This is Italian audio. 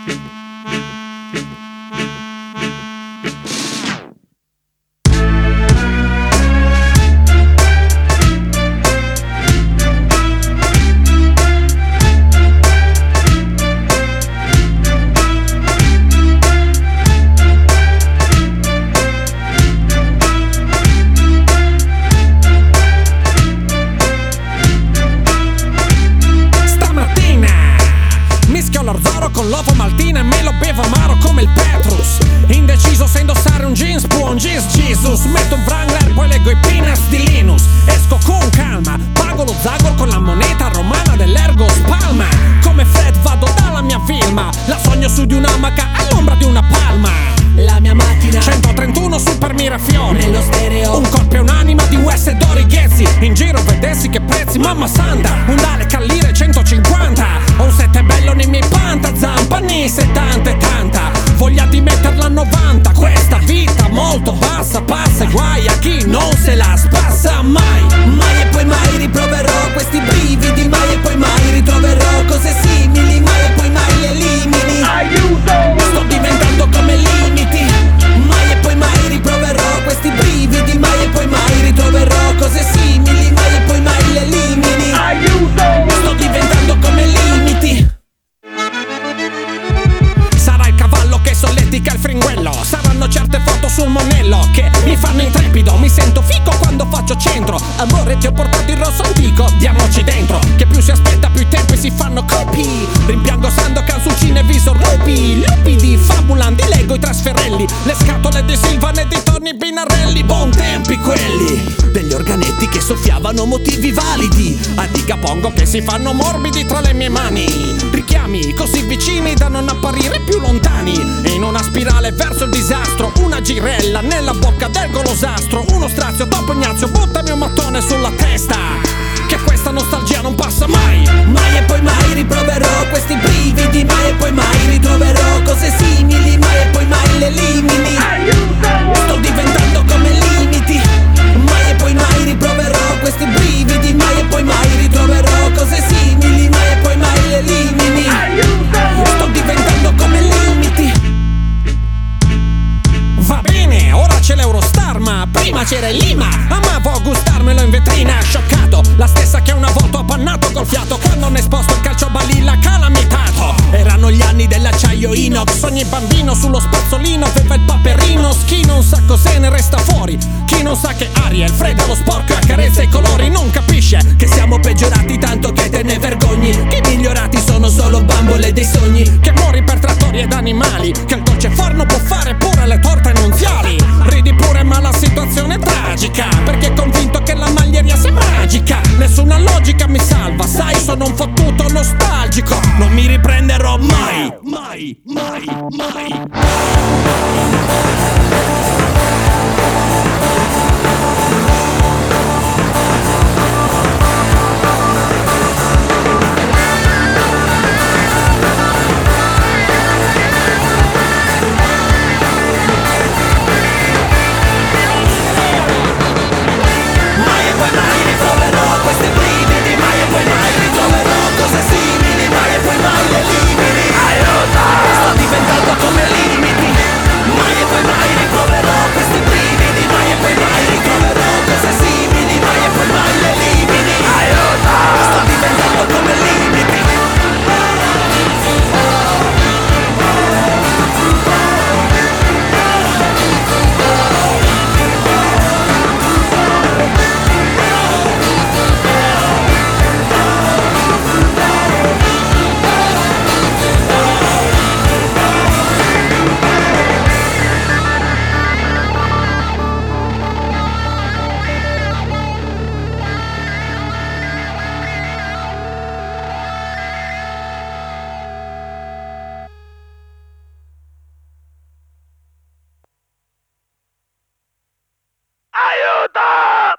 Con l'uovo maltina e me lo bevo amaro come il Petrus. Indeciso se indossare un jeans, buon jeans Jesus. Metto un Wrangler, poi leggo i peanuts di Linus. Esco con calma, pago lo Zagor con la moneta romana dell'Ergo Spalma. Come Fred vado dalla mia firma, la sogno su di un'amaca all'ombra di una palma. La mia macchina 131 Super Mirafiori, nello stereo un corpo e un'anima di Wes e Dori Ghezzi. In giro vedessi che prezzi, mamma santa. Un Dale Callire 150, ho un 7 bello nei miei panta. Zampa nei 70 e tanta, voglia di metterla a 90. Questa vita molto bassa, passa e guai a chi non se la spassa mai. Mai e poi mai riproverò questi brividi. Mai e poi mai ritroverò cose simili. Mai e poi mai le elimini. Aiuto! Sto diventando come limiti. Mai e poi mai riproverò questi brividi. Mai e poi mai ritroverò cose simili. Mai e poi mai le elimini. Aiuto! Sto diventando come limiti. Sarà il cavallo che solletica il fringuello, saranno certe foto sul monello che mi fanno intrepido. Mi sento fico quando faccio centro. Amore, ti ho portato il rosso antico, diamoci dentro. Che più si aspetta più i tempi si fanno copi. Rimpiango Sandokan su Cinevisor lupi. Lupi di Fabulan, di Lego i trasferelli. Le scatole di Silvan e di Tony Binarelli. Buon tempi quelli, degli organetti che soffiavano motivi validi. A diga pongo che si fanno morbidi tra le mie mani. Richiami così vicini da non apparire più lontani. E in una spirale verso il disastro, una girella nella bocca del golosastro. Uno strazio dopo Ignazio, buttami un mattone sulla testa. Che questa nostalgia non passa mai. Mai e poi mai riproverò questi brividi. Mai e poi mai ritroverò cose simili. Mai e poi mai le elimini. Aiuto! Sto diventando come limiti. Mai e poi mai riproverò questi brividi. Mai e poi mai ritroverò cose simili. Mai e poi mai le elimini. Aiuto! Sto diventando come limiti. Va bene, ora c'è l'Eurostar, ma prima c'era il Lima. Amavo gustarmelo in vetrina, scioccato. La stessa che una volta ho appannato col fiato quando hanno esposto il calcio balilla calamitato. Erano gli anni dell'acciaio inox. Ogni bambino sullo spazzolino aveva il paperino. Chi non sa cos'è ne resta fuori. Chi non sa che aria, il freddo, lo sporco e accarezza i colori. Non capisce Che siamo peggiorati tanto che te ne vergogni. Che i migliorati sono solo bambole dei sogni. che muori per trattori ed animali. Che il dolce forno può fare pure le torte nunziali. Ridi pure ma la situazione è tragica, perché convinto che la maglieria sia magica. Nessuna logica mi salva, sai, sono un fottuto nostalgico. Non mi riprenderò mai, mai, mai, mai.